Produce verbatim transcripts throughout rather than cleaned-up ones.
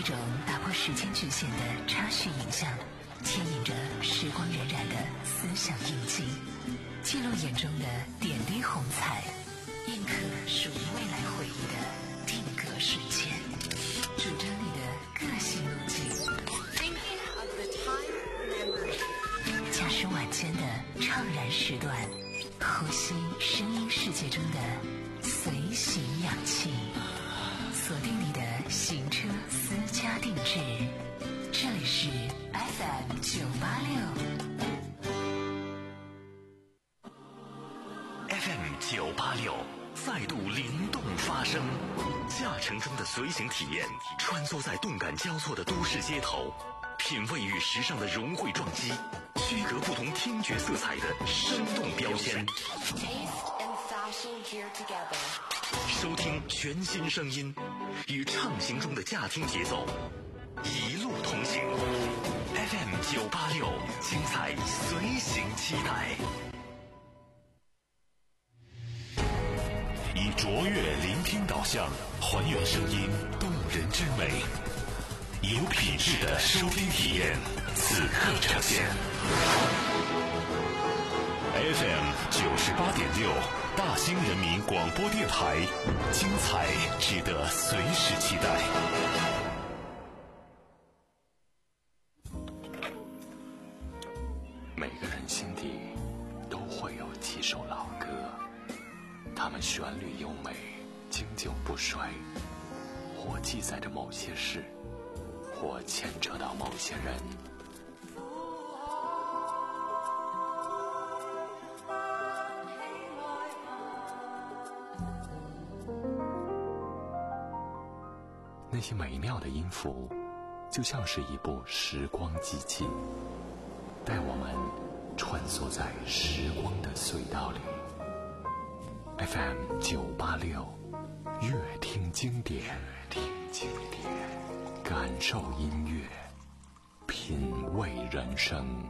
种打破时间局限的插叙影像，牵引着时光荏苒的思想印记，记录眼中的点滴红彩，印刻属于未来回忆的定格瞬间，主张你的个性路径。驾驶晚间的怅然时段，呼吸声音世界中的随行氧气，锁定你的行车私家定制，这里是 F M 九八六 F M 九八六再度灵动发声，驾乘中的随行体验，穿梭在动感交错的都市街头，品味与时尚的融汇撞击，区隔不同听觉色彩的生动标签，收听全新声音，与畅行中的驾听节奏一路同行。 F M 九八六，精彩随行期待。 以卓越聆听导向，还原声音动人之美，有品质的收听体验，此刻呈现。F M 九十八点六，大兴人民广播电台，精彩值得随时期待。 每个人心底都会有几首老歌，它们旋律优美，经久不衰，或记载着某些事，或牵扯到某些人。那些美妙的音符，就像是一部时光机器，带我们穿梭在时光的隧道里。F M 九八六，乐听经典，乐听经典，感受音乐，品味人生。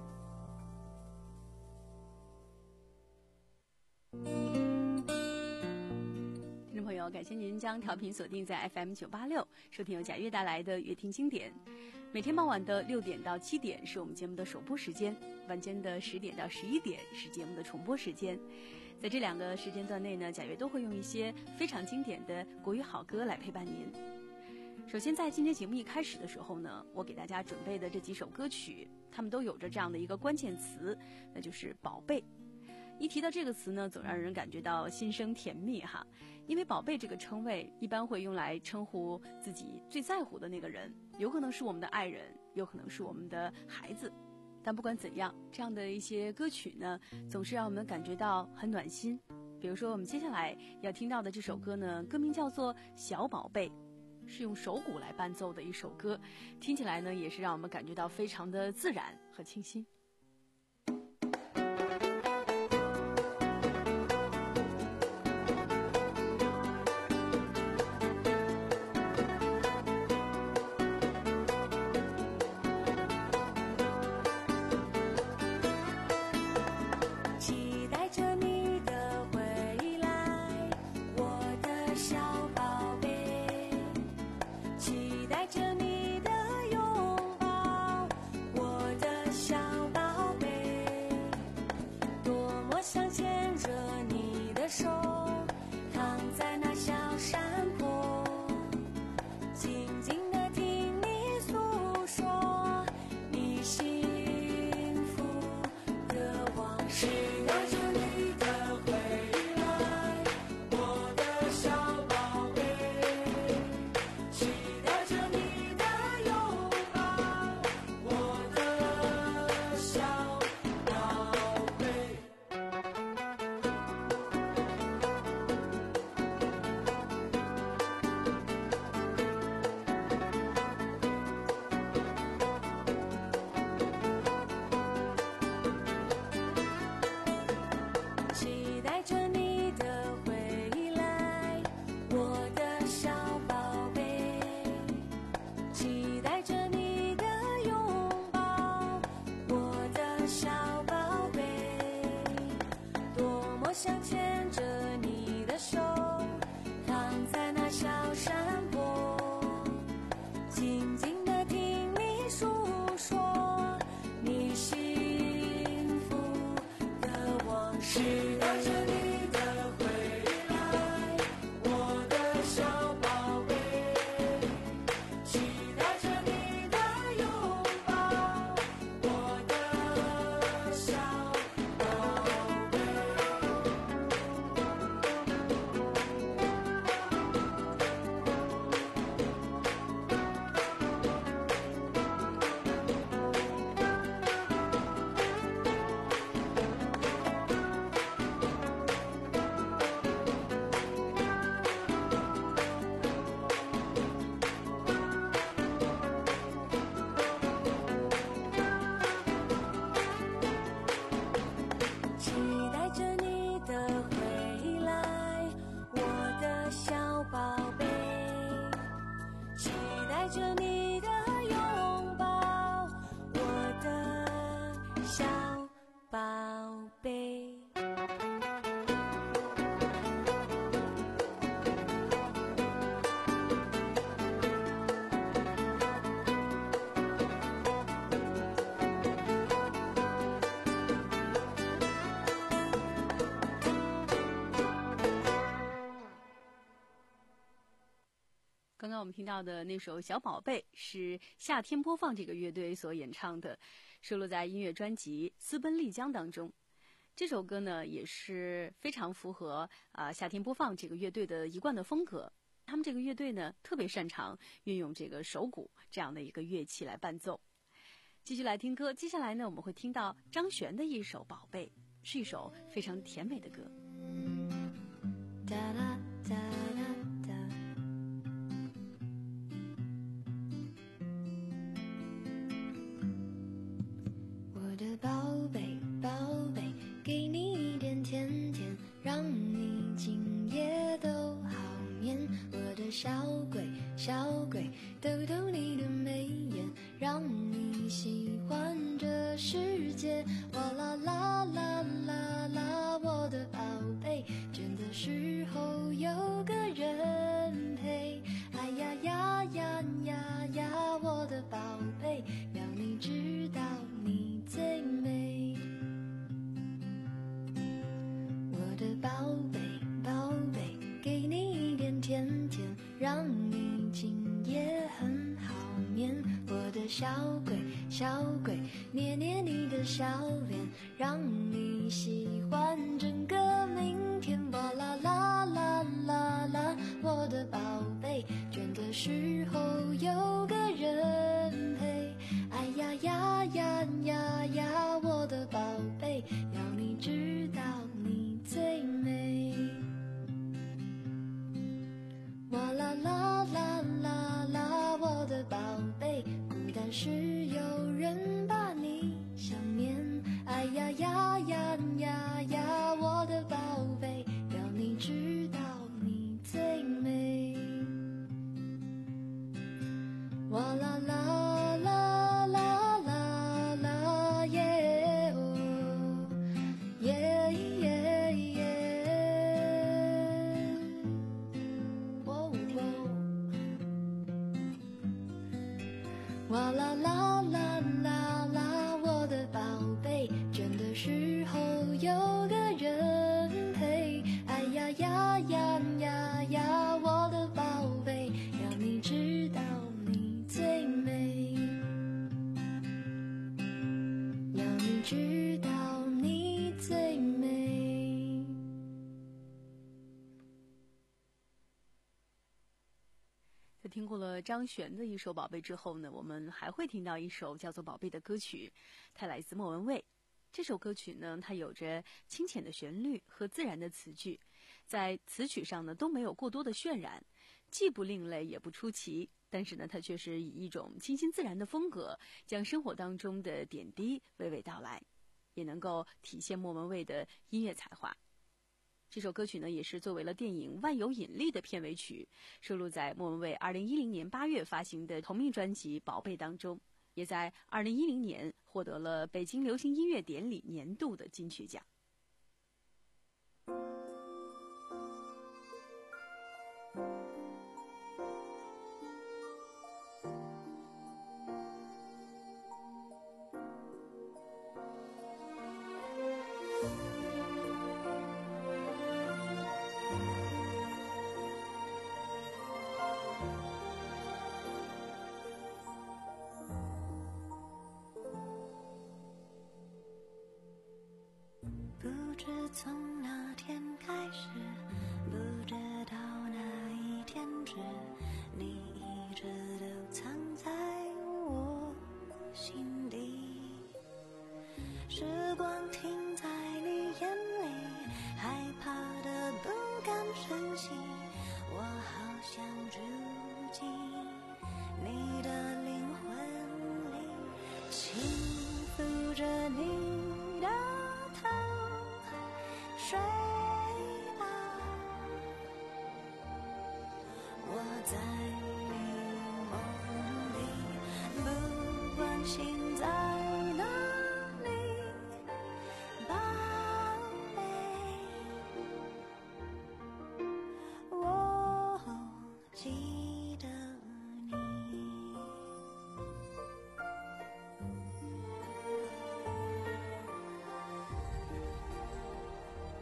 听众朋友，感谢您将调频锁定在 F M 九八六，收听由贾悦带来的乐听经典。每天傍晚的六点到七点是我们节目的首播时间，晚间的十点到十一点是节目的重播时间。在这两个时间段内呢，贾悦都会用一些非常经典的国语好歌来陪伴您。首先在今天节目一开始的时候呢，我给大家准备的这几首歌曲，它们都有着这样的一个关键词，那就是宝贝。一提到这个词呢，总让人感觉到心生甜蜜哈，因为宝贝这个称谓一般会用来称呼自己最在乎的那个人，有可能是我们的爱人，有可能是我们的孩子。但不管怎样，这样的一些歌曲呢，总是让我们感觉到很暖心。比如说我们接下来要听到的这首歌呢，歌名叫做《小宝贝》，是用手鼓来伴奏的一首歌，听起来呢也是让我们感觉到非常的自然和清新。 期待着你的拥抱，我的小刚刚我们听到的那首《小宝贝》是夏天播放这个乐队所演唱的，收录在音乐专辑《私奔丽江》当中。这首歌呢也是非常符合啊、呃、夏天播放这个乐队的一贯的风格。他们这个乐队呢特别擅长运用这个手鼓这样的一个乐器来伴奏。继续来听歌，接下来呢我们会听到张悬的一首《宝贝》，是一首非常甜美的歌。 哒啦哒啦哒，我的宝贝宝贝，给你一点甜甜，让你今夜都好眠。我的小鬼小鬼，逗逗你的眉眼，让你喜欢这世界。哇啦啦啦啦啦，我的宝贝，倦的时候有个人陪。哎呀呀呀呀呀，我的宝贝，要你知道你最美。我的宝贝宝贝，给你一点甜甜，让你今夜很好眠。我的小鬼小鬼，捏捏你的小脸，让你喜欢整个明天。哇啦啦啦啦啦，我的宝贝，倦的时候有个人陪。哎呀呀呀呀呀，我的宝贝，要你知道你最美。哇啦啦啦啦啦，我的宝贝，孤单时有人把你想念。哎呀呀呀呀呀，我的宝贝，要你知道你最美。哇啦啦啦啦啦啦耶哦耶耶耶，哦哦，哇啦啦啦啦啦，我的宝贝，倦的时候有个人陪。哎呀呀呀呀呀，我的宝贝，要你知道你最美，要你知道你最美。 在听过了张悬的一首《宝贝》之后呢，我们还会听到一首叫做《宝贝》的歌曲，它来自莫文蔚。这首歌曲呢，它有着清浅的旋律和自然的词句，在词曲上呢都没有过多的渲染，既不另类也不出奇，但是呢，它却是以一种清新自然的风格，将生活当中的点滴娓娓道来，也能够体现莫文蔚的音乐才华。这首歌曲呢，也是作为了电影《万有引力》的片尾曲，收录在莫文蔚二零一零年八月发行的同名专辑《宝贝》当中，也在二零一零年获得了北京流行音乐典礼年度的金曲奖。 不知从哪天开始，不知道哪一天止，你一直都藏在我心底。时光停在你眼里，害怕的不敢深吸，我好想住进你的灵魂里，轻抚着你的头，睡吧，我在你梦里，不管心在哪里，宝贝，我记得你。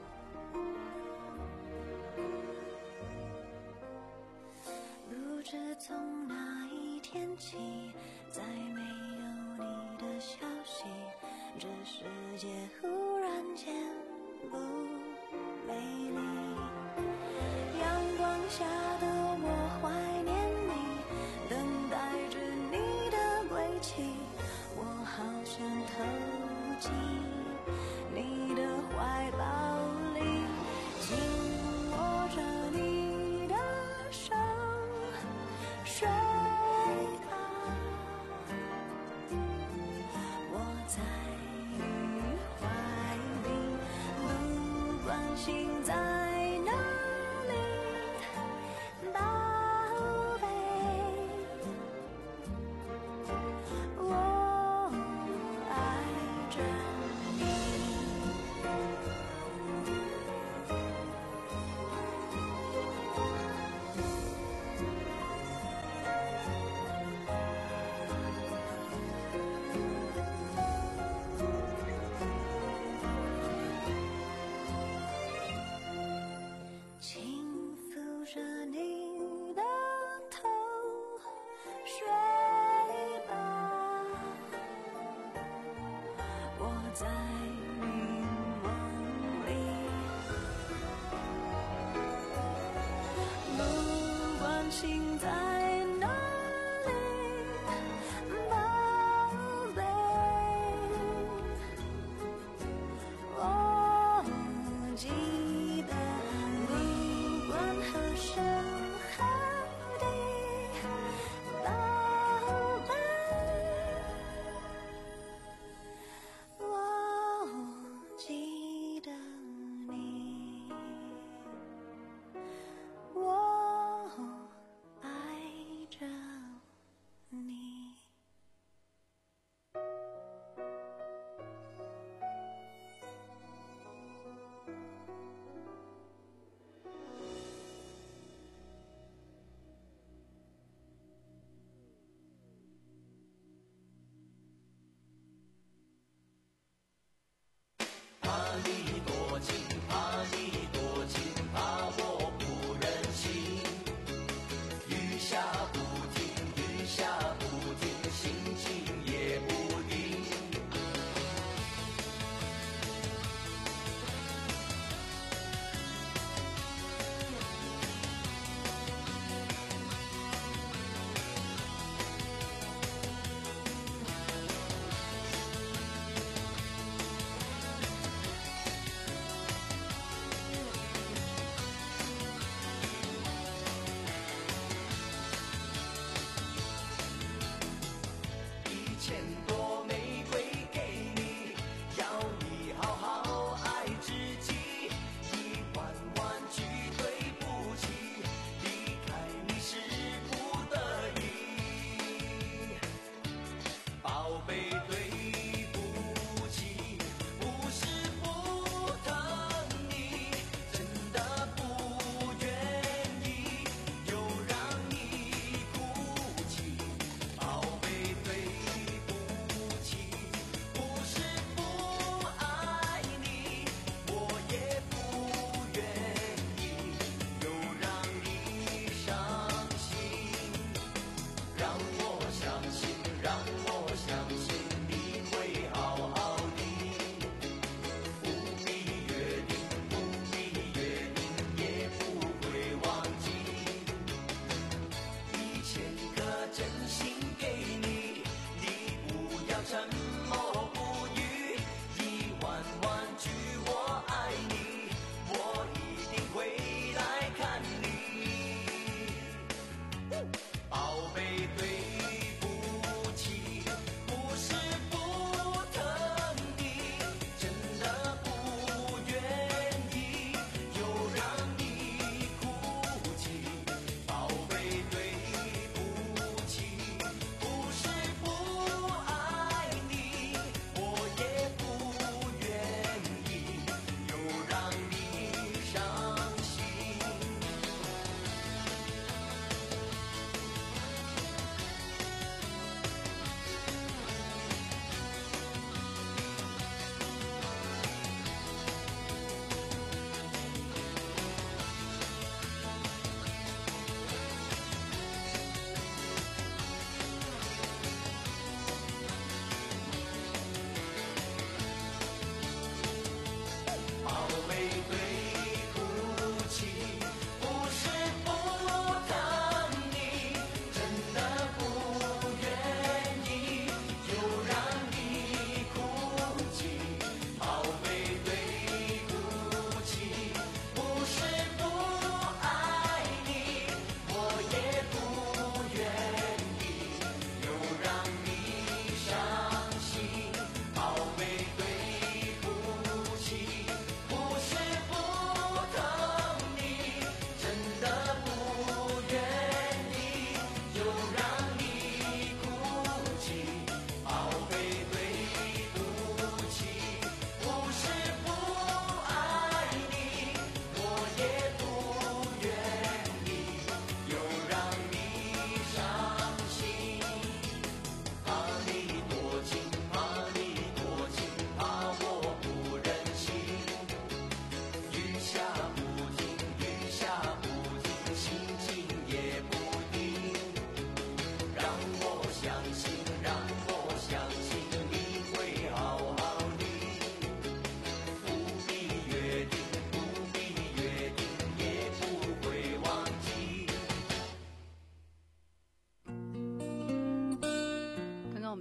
不知从那一天起，再没有你的消息，这世界忽然间不美丽。阳光下的我怀念你，等待着你的归期，我好想投进你的怀抱里，紧握着你的手，睡吧，我在你怀里，不管心在哪里，宝贝，我爱着你。轻抚着你的头，睡吧，我在你梦里，不管心在哪里，宝贝，我记得，不管何时何地，宝贝，我记得你，我爱着你。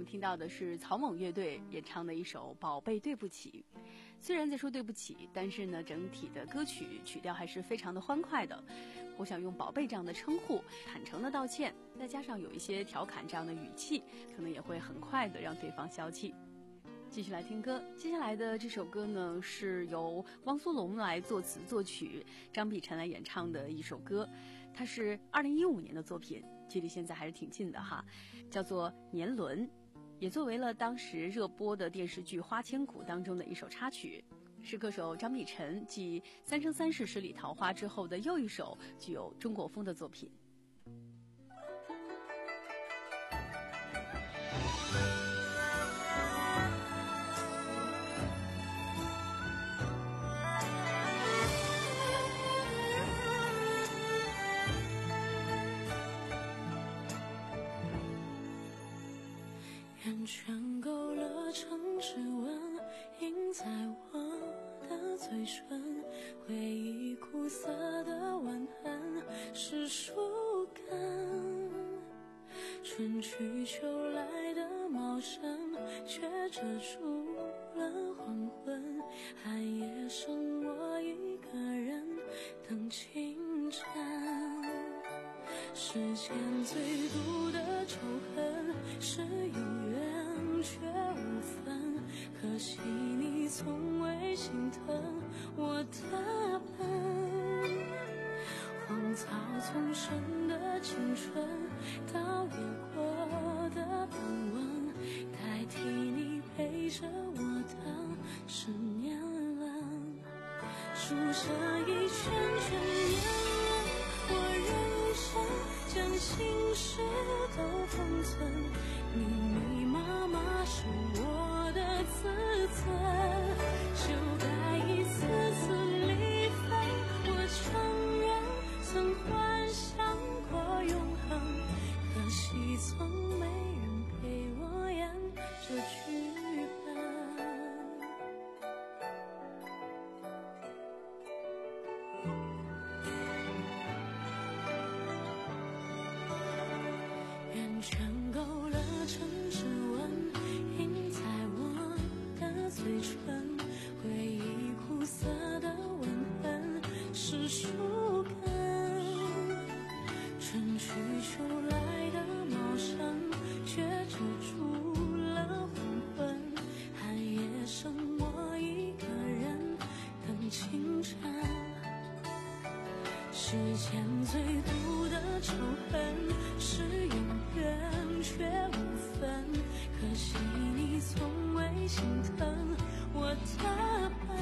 们听到的是草蜢乐队演唱的一首《宝贝对不起》。虽然在说对不起，但是呢，整体的歌曲曲调还是非常的欢快的。我想用宝贝这样的称呼，坦诚的道歉，再加上有一些调侃这样的语气，可能也会很快的让对方消气。继续来听歌，接下来的这首歌呢，是由汪苏泷来作词作曲，张碧晨来演唱的一首歌，它是二零一五年的作品，距离现在还是挺近的哈，叫做《年轮》，也作为了当时热播的电视剧《花千骨》当中的一首插曲，是歌手张碧晨继《三生三世十里桃花》之后的又一首具有中国风的作品。 圆圈勾勒成指纹，印在我的嘴唇，回忆苦涩的吻痕是树根，春去秋来的茂盛却遮住了黄昏，寒夜剩我一个人等清晨，世间最毒的仇恨是有缘却无分，可惜你从未心疼我的笨，荒草丛生的青春到越过的斑纹，代替你陪着我的是年轮，数着一圈圈年轮，我认真将心事都封存，密密麻麻是我的自尊，修改一次次离分，我承认曾幻想过永恒，可惜从没人陪我演这剧本。圆圈勾勒成指纹，印在我的嘴唇，回忆苦涩的吻痕是树根，春去秋来的茂盛却遮住了黄昏，寒夜剩我一个人等清晨，世间最毒的仇恨是永远却无分，可惜你从未心疼我的笨，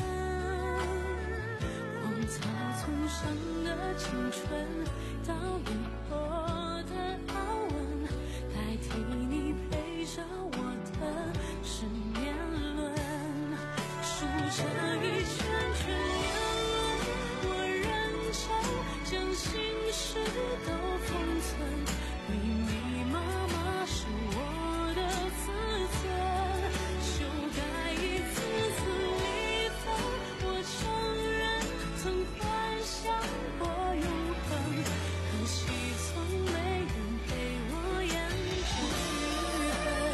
荒草丛生的青春到越过的凹纹，代替你陪着我的是年轮，数着一圈圈年轮，我认真将心事都封存，密密麻麻是我的自尊，修改一次次离分，我承认曾幻想过永恒，可惜从没人陪我演这剧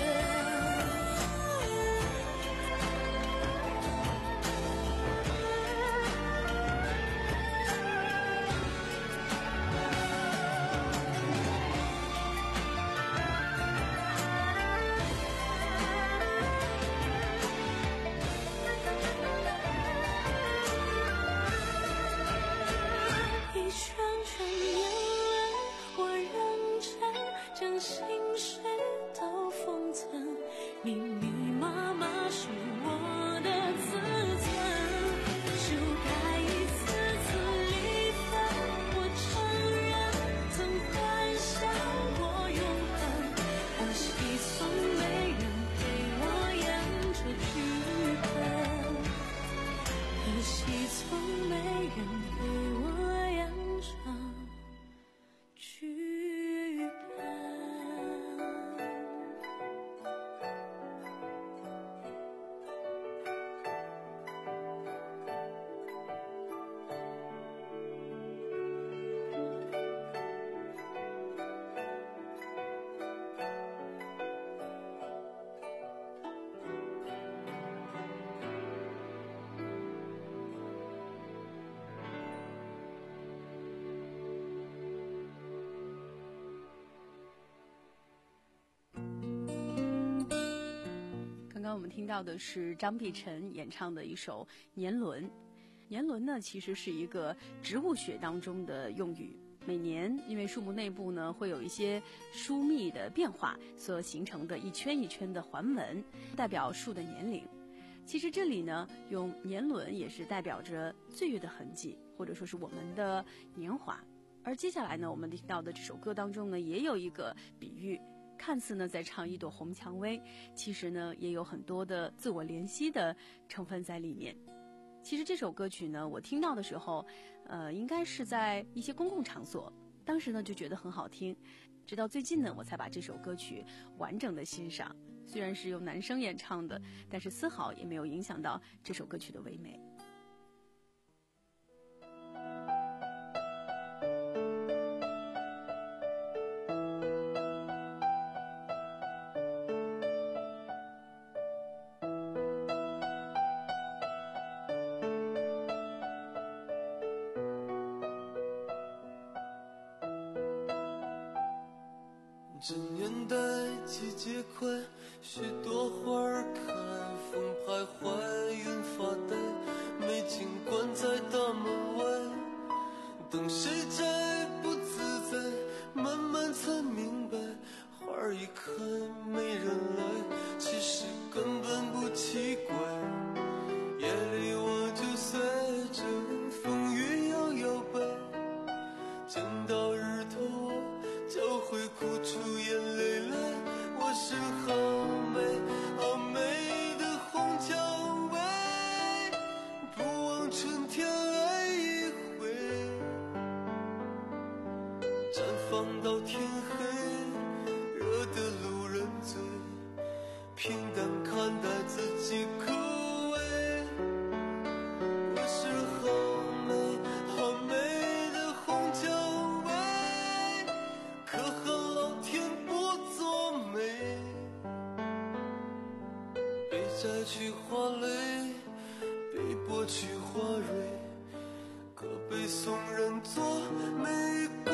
一圈圈年轮，我认真将心事都封存，密密麻麻是我的自尊，修改一次次离分，我承认曾幻想过永恒，可惜从没人陪我演这剧本，可惜从没人陪我演这剧本。 刚我们听到的是张碧晨演唱的一首《年轮》。年轮呢，其实是一个植物学当中的用语。每年因为树木内部呢会有一些疏密的变化所形成的一圈一圈的环纹，代表树的年龄。其实这里呢用年轮也是代表着岁月的痕迹，或者说是我们的年华。而接下来呢我们听到的这首歌当中呢也有一个比喻，看似呢在唱一朵红蔷薇，其实呢也有很多的自我怜惜的成分在里面。其实这首歌曲呢我听到的时候呃，应该是在一些公共场所，当时呢就觉得很好听，直到最近呢我才把这首歌曲完整的欣赏。虽然是由男生演唱的，但是丝毫也没有影响到这首歌曲的唯美。 这年代季节快，许多花儿开，风徘徊，云发呆，美景关在大门外，等谁摘不自在，慢慢才明白，花儿一开没人来，其实根本不奇怪。夜里我就随着风雨摇摇摆，见到日头我就会哭出眼泪来。我是好美好美的红蔷薇，不枉春天来一回，绽放到天黑，惹得路人醉，平淡看待自己枯萎。我是好美好美的红蔷薇，可恨老天不作美，被摘去花蕾，被剥去花蕊，可被送人作玫瑰。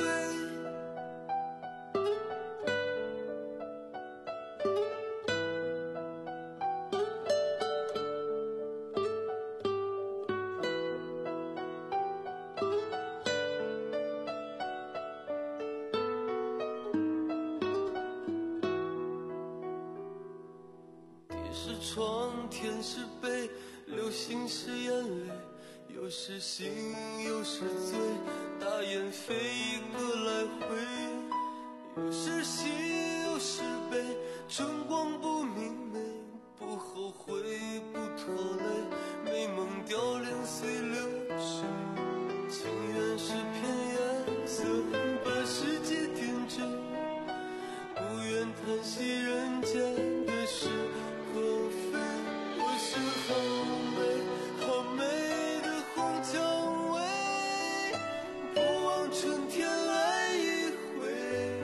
床，天是悲，流星是眼泪，有时醒有时醉，大雁飞一个来回，有时喜有时悲，春光不明媚，不后悔不拖累，美梦凋零随流水，情缘是片颜色，把世界点缀，不愿叹息人间的事可非。我是好美好美的红蔷薇，不枉春天来一回，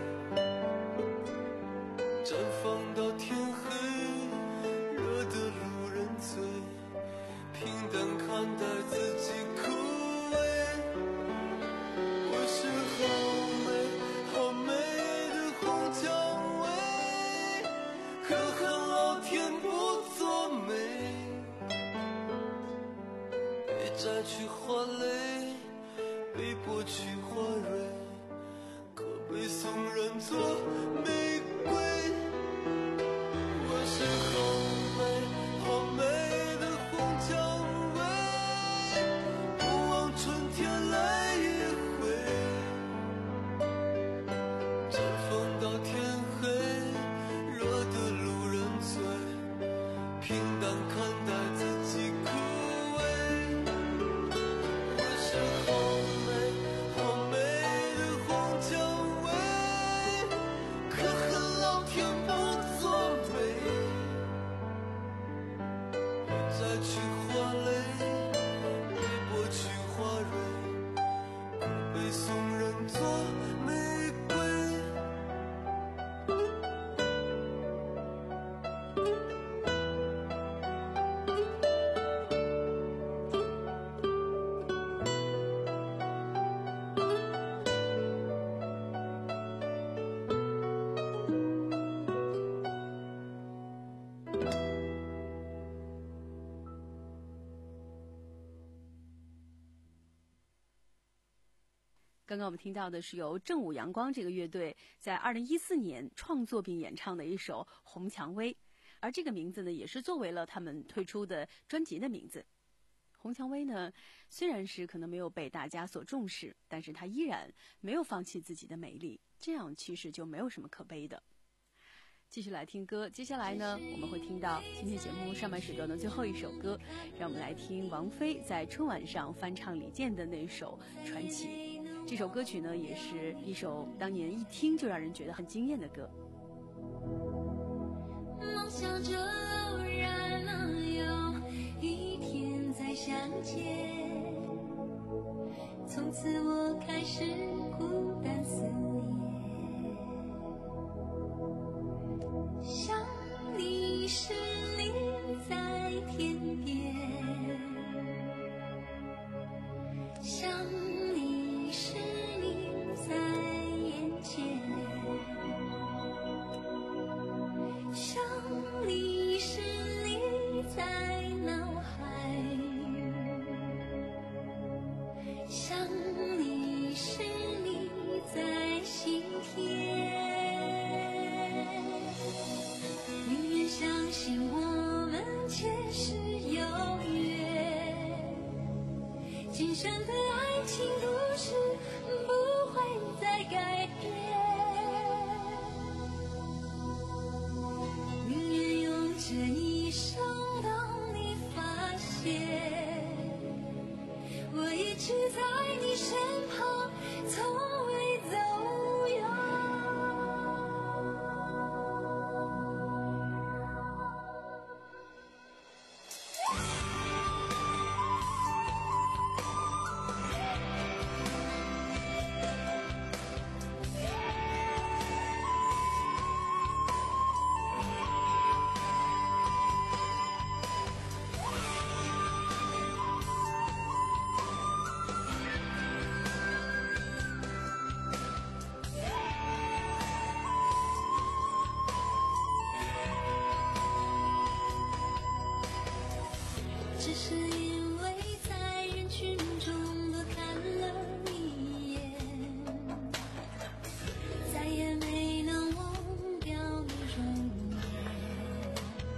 绽放到天黑，惹得路人醉，平淡看待自己枯萎。我是好美好美的红蔷薇，可恨老天不作美，被摘去花蕾，被剥去花蕊，可被送人作玫瑰。我是好美好美的红蔷薇，不枉春天来一回，绽放到天黑，惹得路人醉，平淡看待自己枯萎。我是好美好美的红蔷薇，可恨老天不作美， 刚刚我们听到的是由正午阳光这个乐队在二零一四年创作并演唱的一首《红蔷薇》，而这个名字呢，也是作为了他们推出的专辑的名字。红蔷薇呢，虽然是可能没有被大家所重视，但是它依然没有放弃自己的美丽，这样其实就没有什么可悲的。继续来听歌，接下来呢，我们会听到今天节目上半时段的最后一首歌，让我们来听王菲在春晚上翻唱李健的那首《传奇》。这首歌曲呢，也是一首当年一听就让人觉得很惊艳的歌。 梦想着偶然能有一天再相见，从此我开始孤单思念，想你时你在天边，想你时你在眼前，想你时你在脑海，想你时你在心田。宁愿相信我们前世有约，今生的爱情故事不会再改变。宁愿用这一生等你发现，我一直在你身旁，从未走远。只是因为在人群中多看了一眼，再也没能忘掉你容颜。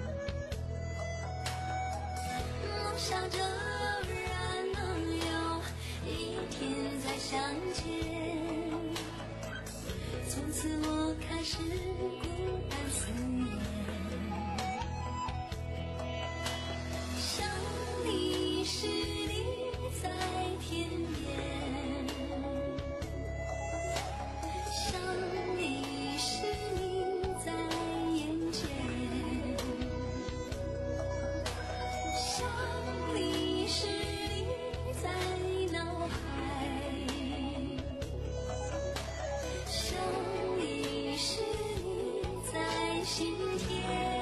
梦想着偶然能有一天再相见，从此我开始孤单思念。想你时你在天边，想你时你在眼前，想你时你在脑海，想你时你在心田。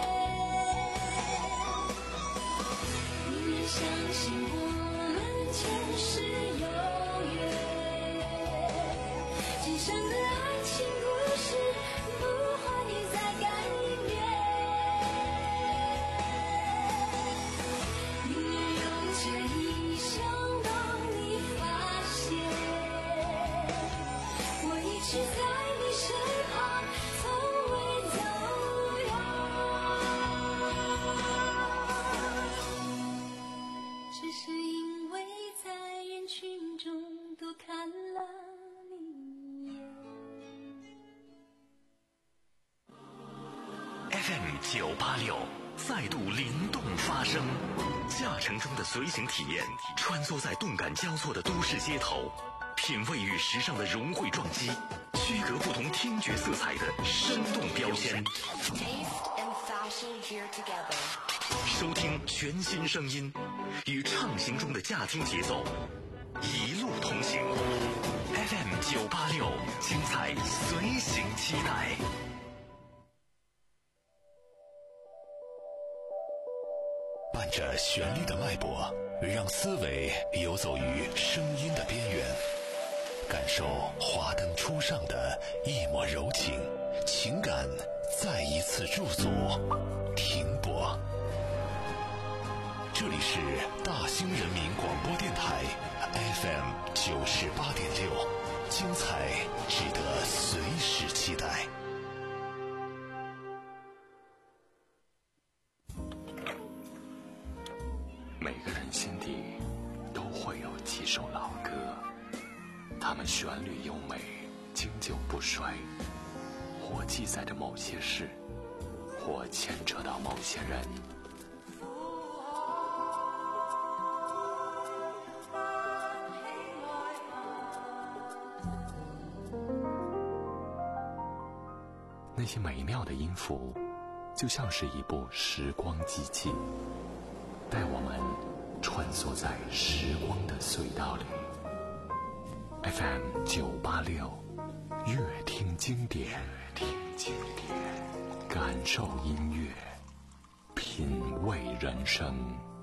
相信我们前世有约，今生的爱情故事不会再改变。宁愿用这一生等你发现，我一直在你身旁，从未走远。只是因为在人群中多看了你一眼。 F M 九八六再度灵动发声，驾乘中的随行体验，穿梭在动感交错的都市街头，品味与时尚的融汇撞击，区隔不同听觉色彩的生动标签。收听全新声音，与畅行中的驾听节奏，一路同行。F M 九八六，精彩随行期待。 伴着旋律的脉搏，让思维游走于声音的边缘，感受华灯初上的一抹柔情，情感再一次驻足停泊。这里是大兴人民广播电台 F M 九十八点六。 精彩值得随时期待。 每个人心底都会有几首老歌，它们旋律优美，经久不衰，或记载着某些事，或牵扯到某些人。那些美妙的音符，就像是一部时光机器，带我们穿梭在时光的隧道里。F M 九八六，乐听经典，乐听经典，感受音乐，品味人生。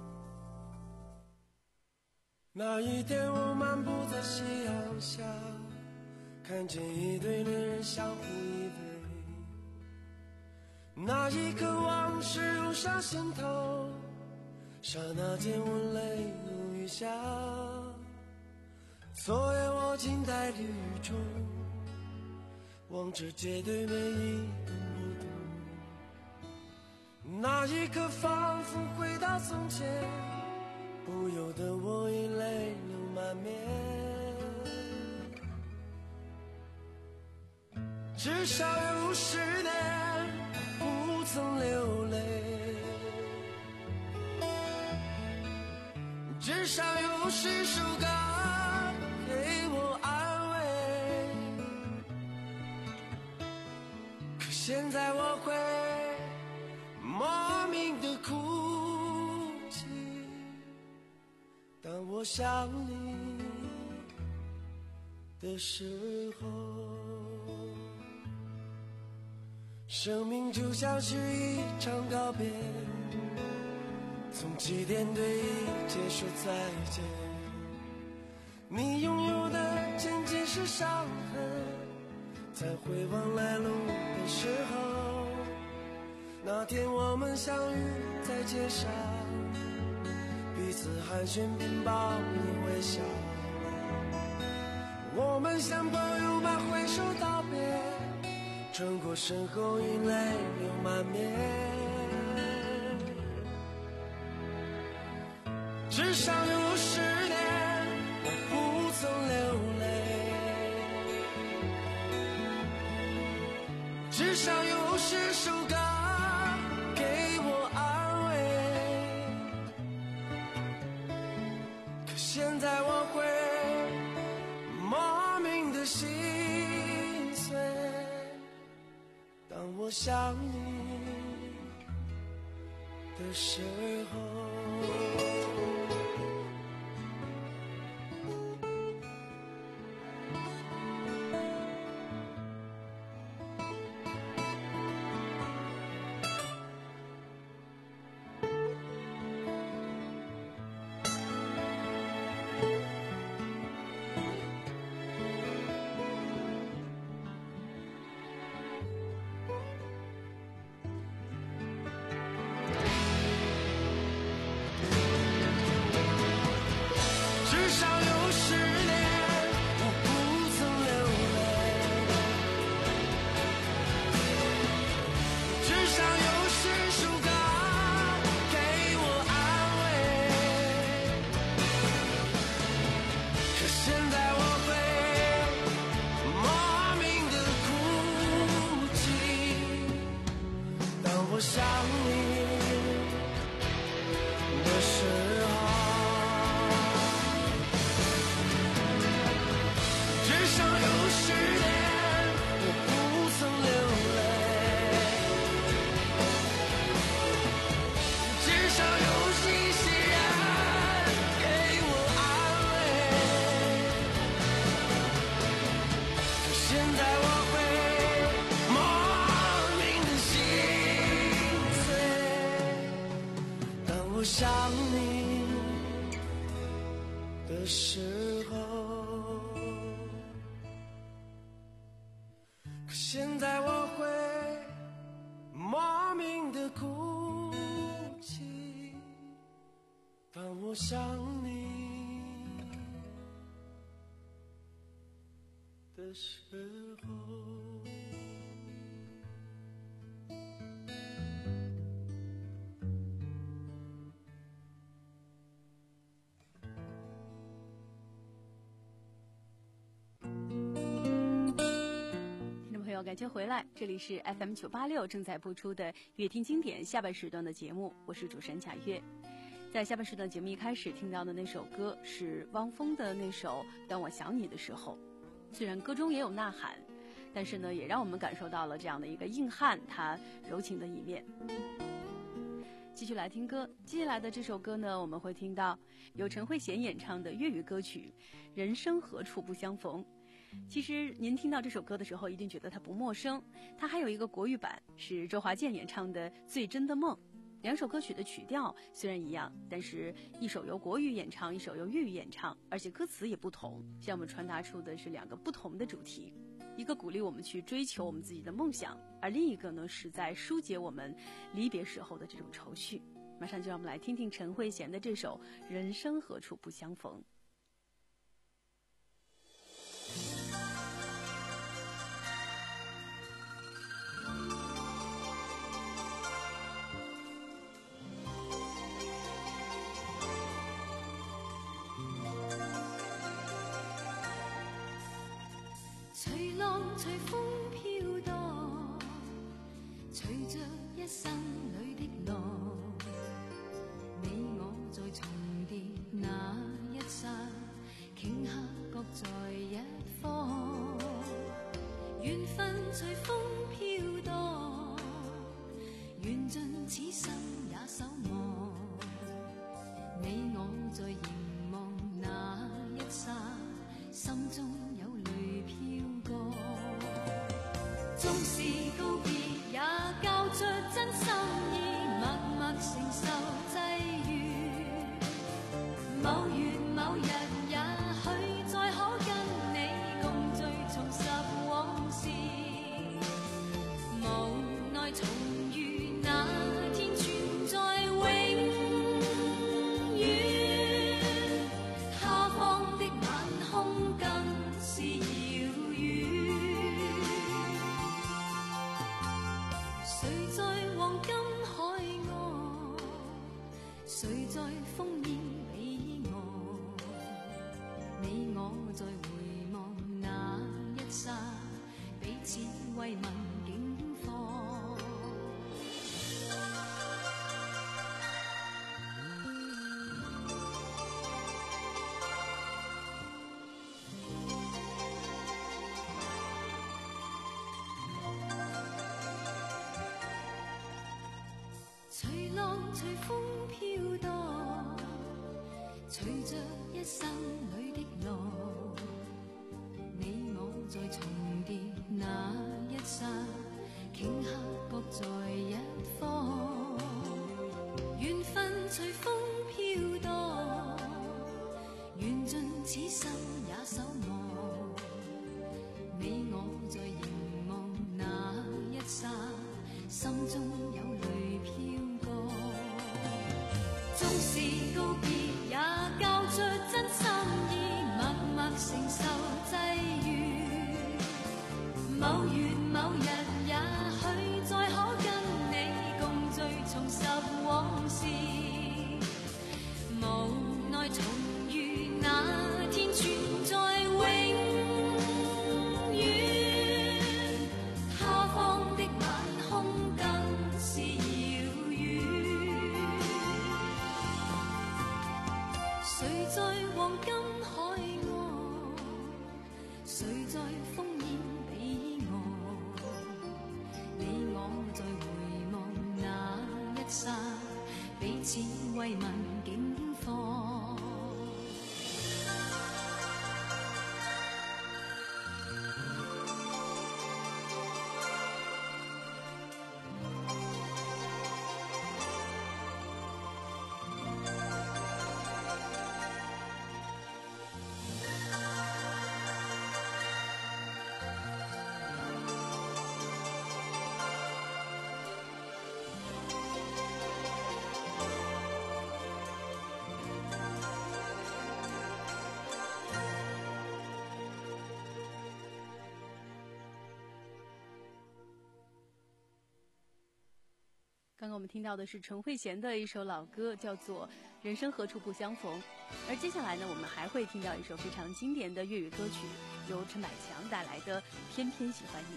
那一天，我漫步在夕阳下，看见一对恋人相互依偎。那一刻，往事涌上心头，刹那间我泪如雨下。昨夜我静在绿雨中，望着街对面一动不动。那一刻仿佛回到从前，不由得我已泪流满面。至少有十年不曾流泪，至少有十首歌给我安慰。可现在我会莫名的哭泣，当我想你的时候。生命就像是一场告别，从起点对一切说再见。你拥有的仅仅是伤痕，在回望来路的时候，那天我们相遇在街上，彼此寒暄并报以微笑。我们像朋友般挥手道别，穿过身后已泪流满面。至少有十年我不曾流泪，至少有十首歌给我安慰。可现在我会莫名的心碎，当我想你的时候。我想你的时候，可现在我会莫名的哭泣，当我想你的时候。 感谢回来，这里是 F M 九八六正在播出的乐听经典下半时段的节目，我是主持人贾月。在下半时段节目一开始听到的那首歌是汪峰的那首《当我想你的时候》，虽然歌中也有呐喊，但是呢，也让我们感受到了这样的一个硬汉他柔情的一面。继续来听歌，接下来的这首歌呢，我们会听到由陈慧娴演唱的粤语歌曲《人生何处不相逢》。其实您听到这首歌的时候一定觉得它不陌生，它还有一个国语版是周华健演唱的《最真的梦》。两首歌曲的曲调虽然一样，但是一首由国语演唱，一首由粤语演唱，而且歌词也不同，向我们传达出的是两个不同的主题，一个鼓励我们去追求我们自己的梦想，而另一个呢是在疏解我们离别时候的这种愁绪。马上就让我们来听听陈慧娴的这首《人生何处不相逢》。 随浪随风飘荡，随着一生里的浪，你我在重叠那一刹，顷刻各在一方。缘分随风飘荡，缘尽此生也守望。你我在凝望那一刹，心中有泪飘过。纵是告别，也交出真心意，默默承受际遇。某月某日，也許再可跟你共聚，重拾往事。無奈重遇那天，存在永遠。他方的晚空更是遙遠。誰在黃金海岸，誰在烽煙彼岸？你我在回望那一剎，彼此慰問境況。隨浪隨風飄蕩，隨着一生裏的浪，你我在重疊那一剎，頃刻各在一方。緣分隨風飄蕩，緣盡此生也守望。你我在凝望那一剎，心中有淚飄過。縱是告別，也交出真心意，默默承受際遇。某月某日，也許再可跟你共聚，重拾往事。無奈重遇那天，存在永遠。他方的晚空更是遙遠。誰在黃金海岸，誰在烽煙彼岸？你我在回望那一剎，彼此慰問境況。 刚刚我们听到的是陈慧娴的一首老歌，叫做《人生何处不相逢》。而接下来呢，我们还会听到一首非常经典的粤语歌曲，由陈百强带来的《偏偏喜欢你》。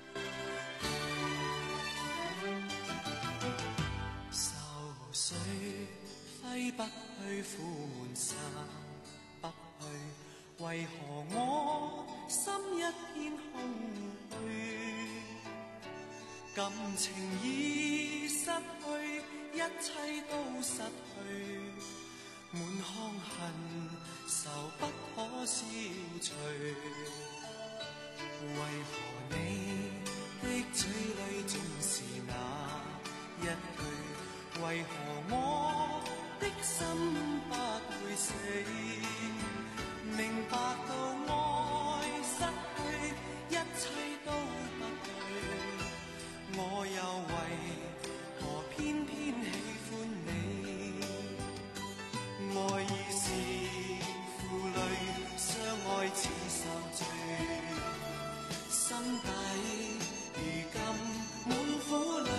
愁緒揮不去，苦悶散不去，為何我心一片空虛？感情已失去，一切都失去，滿腔恨愁不可消除。為何你的嘴裏總是那一句？為何我的心不會死？明白到愛失去，一切都不對。我又為何偏偏喜歡你？愛已是負累，相愛似受罪，心底如今滿苦淚。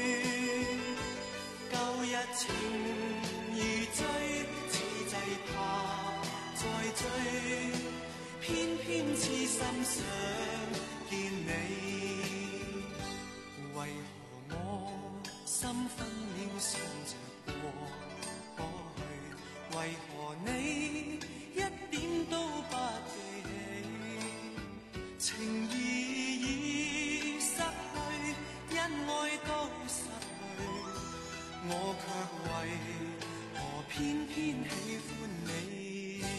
舊日情如醉，此際怕再追，偏偏痴心想見你。為何我心分秒想着過去？為何你一點都不記起？情義已失去，因愛都失去，我卻為何偏偏喜歡你？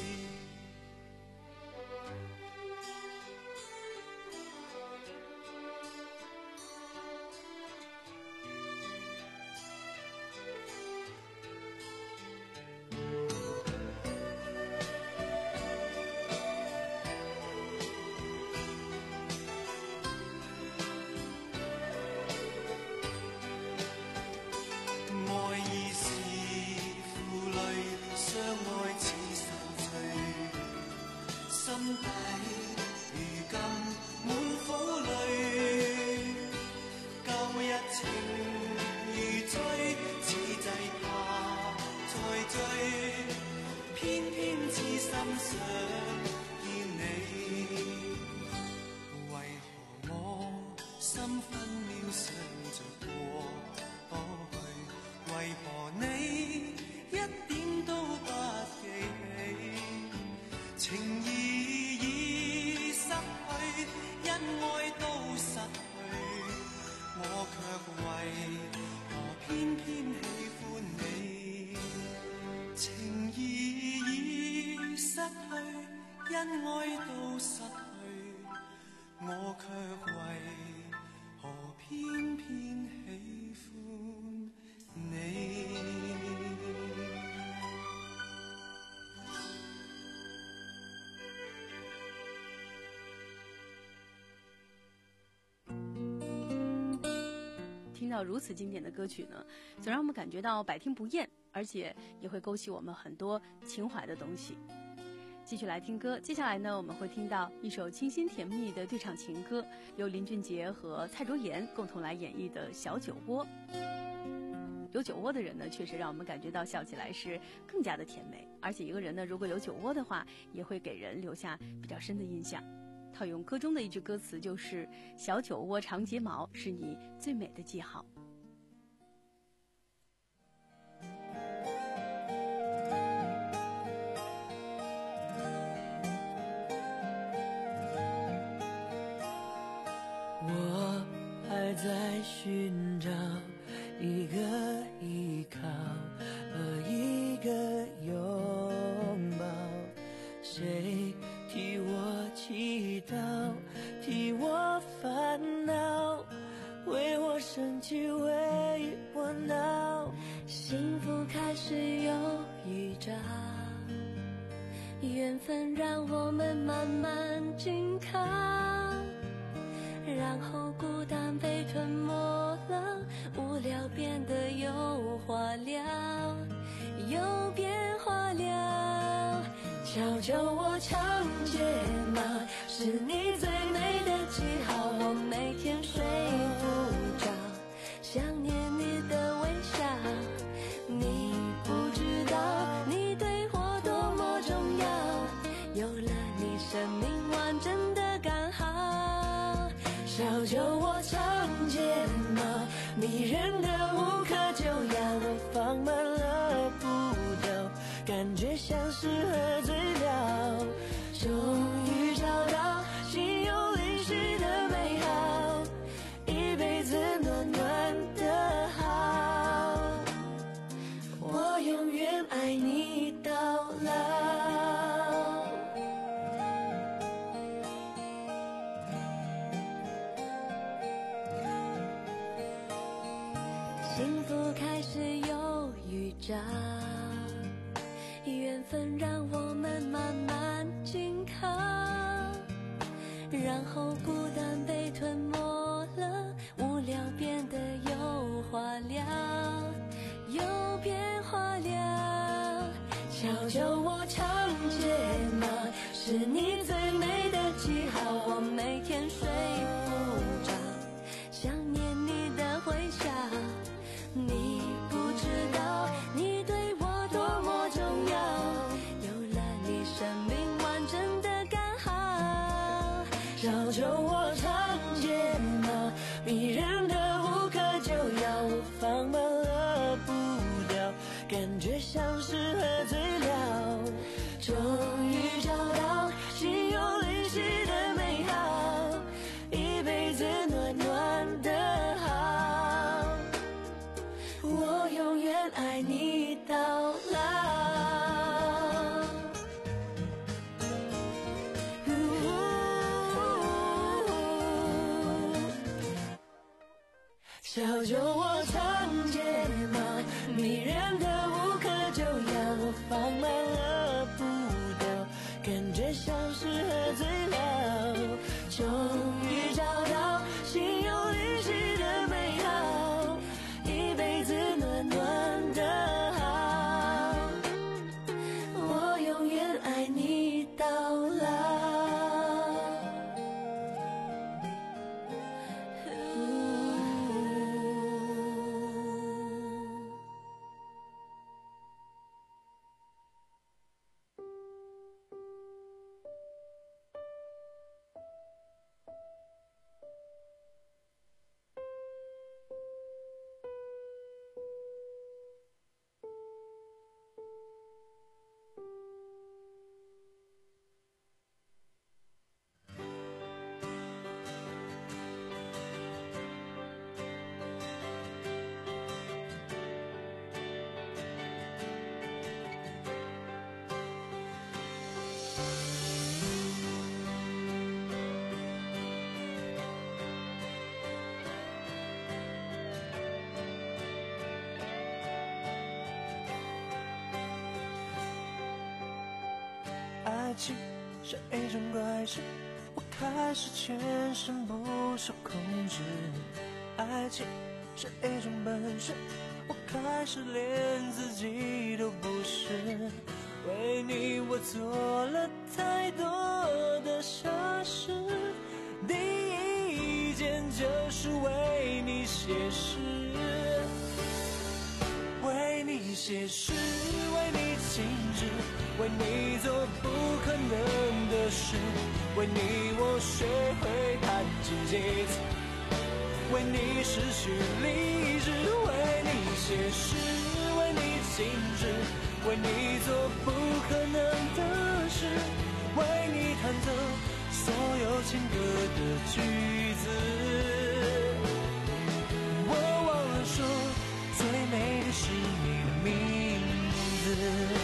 听到如此经典的歌曲呢，总让我们感觉到百听不厌，而且也会勾起我们很多情怀的东西。继续来听歌，接下来呢，我们会听到一首清新甜蜜的对唱情歌，由林俊杰和蔡卓妍共同来演绎的《小酒窝》。有酒窝的人呢，确实让我们感觉到笑起来是更加的甜美，而且一个人呢，如果有酒窝的话，也会给人留下比较深的印象。套用歌中的一句歌词，就是小酒窝长睫毛是你最美的记号。 我还在寻找一个依靠和一个拥抱，谁替我祈祷，替我烦恼，为我生气，为我闹。 幸福开始有预兆，缘分让我们慢慢紧靠，然后孤单被吞没了，无聊变得有话聊，有变化了。小酒窝长睫毛是你最美的记号，我每天睡不着，想念你的味幸福开始有预兆，缘分让我们慢慢紧靠，然后孤单被吞没了，无聊变得有话聊，有变化了。瞧瞧我长睫毛，是你最美的记号，我每天睡不着，想念你的微笑。你不知道你对我多么重要，有了你生命完整的刚好。小酒窝长睫毛，迷人的无可救药，我放慢了步调，感觉像是喝醉了，终于找到心有灵犀的美好，一辈子暖暖的好，我永远爱你到老。小酒窝长睫毛，迷人的无可救药，我放慢了步调，感觉像是喝醉了，终于找到心有灵犀的美好，一辈子暖暖的好，我永远爱你到老。 爱情像一种怪事，我开始全身不受控制。爱情是一种本事，我开始连自己都不是。为你我做了太多的傻事，第一件就是为你写诗，为你写诗，为你静止，为你做不可能的事，为你我学会弹琴写词，为你失去理智，为你写诗，为你静止，为你做不可能的事，为你弹奏所有情歌的句子。我忘了说，最美的是你的名字。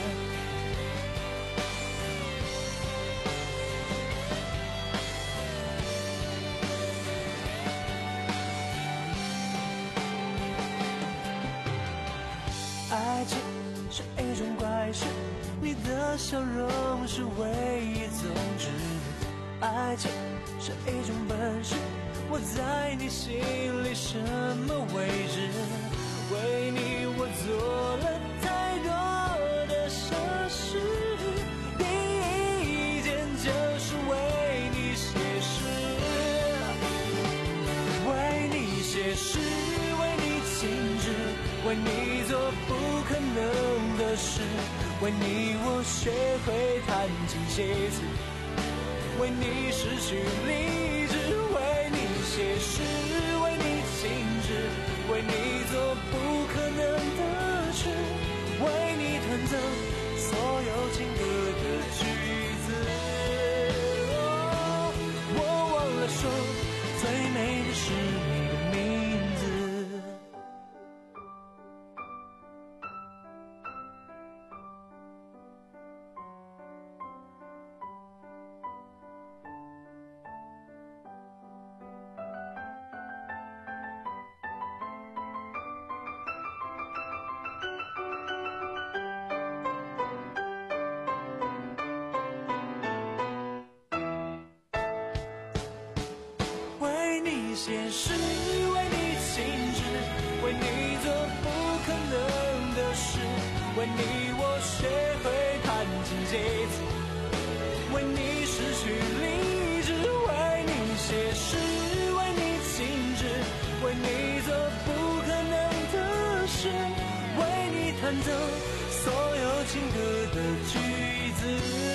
爱情是一种怪事，你的笑容是唯一宗旨。爱情是一种本事，我在你心里什么位置？为你我做了太多的傻事，第一件就是为你写诗，为你写诗，为你静止，为你做不可能的事，为你我学会弹琴写词，为你失去理智，为你写诗，为你静止，为你做不可能的事，为你弹奏所有情歌的句子。哦，我忘了说，最美的是你的名字。 你写诗，为你静止，为你做不可能的事，为你我学会弹琴写字，为你失去理智，为你写诗，为你静止，为你做不可能的事，为你弹奏所有情歌的句子。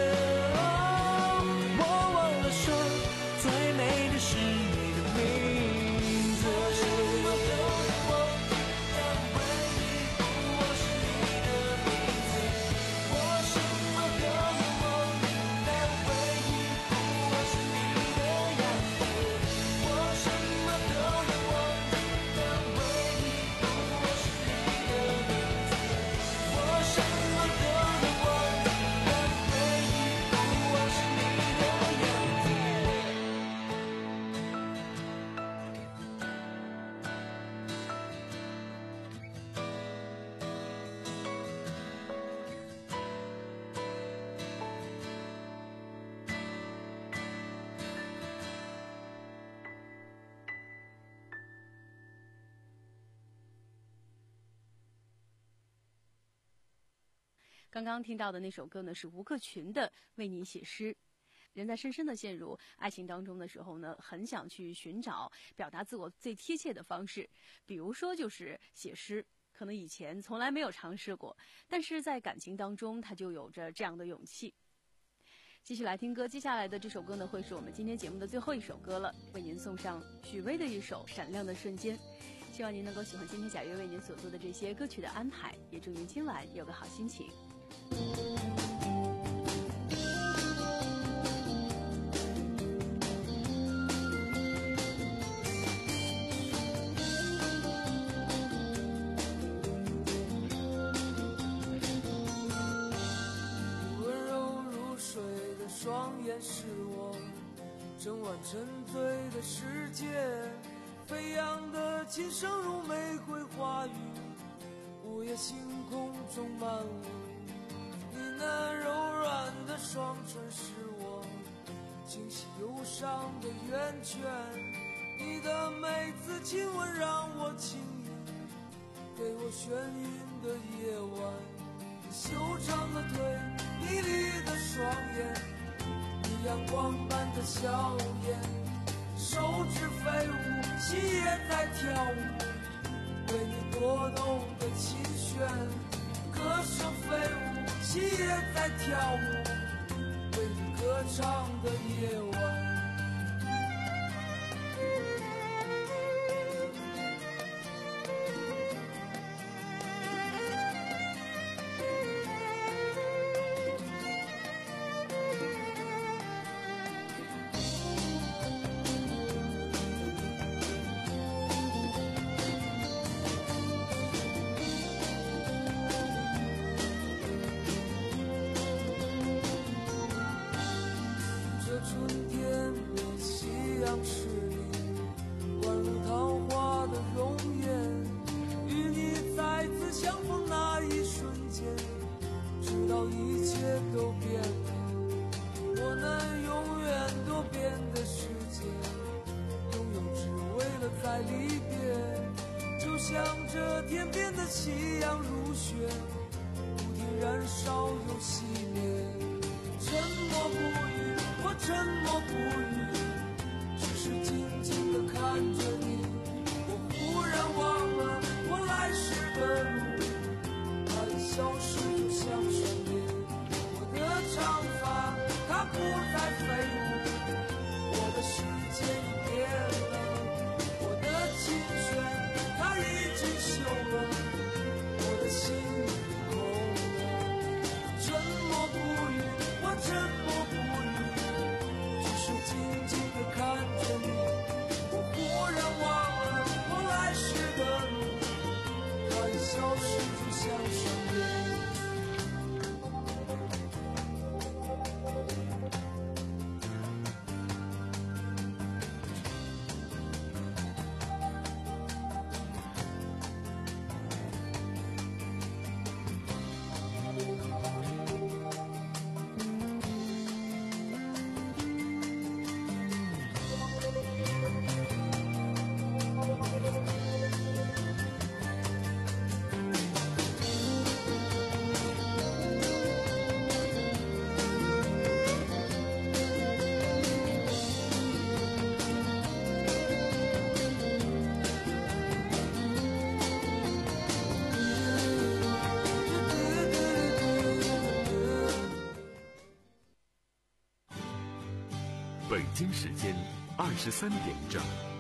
刚刚听到的那首歌呢，是吴克群的《为你写诗》。人在深深的陷入爱情当中的时候呢，很想去寻找表达自我最贴切的方式，比如说就是写诗。可能以前从来没有尝试过，但是在感情当中，他就有着这样的勇气。继续来听歌，接下来的这首歌呢，会是我们今天节目的最后一首歌了，为您送上许巍的一首《闪亮的瞬间》。希望您能够喜欢今天贾月为您所做的这些歌曲的安排，也祝您今晚有个好心情。 温柔如水的双眼是我整晚沉醉的世界，飞扬的琴声如玫瑰花语，午夜星空中漫舞。你那柔软的双唇是我清晰忧伤的源泉，你的每次亲吻让我轻盈，给我眩晕的夜晚。你修长的腿，迷离的双眼，你阳光般的笑颜，手指飞舞，心也在跳舞，为你拨动的琴弦，歌声飞舞，心也在跳舞，为你歌唱的夜晚。看着你，我忽然北京时间二十三点整。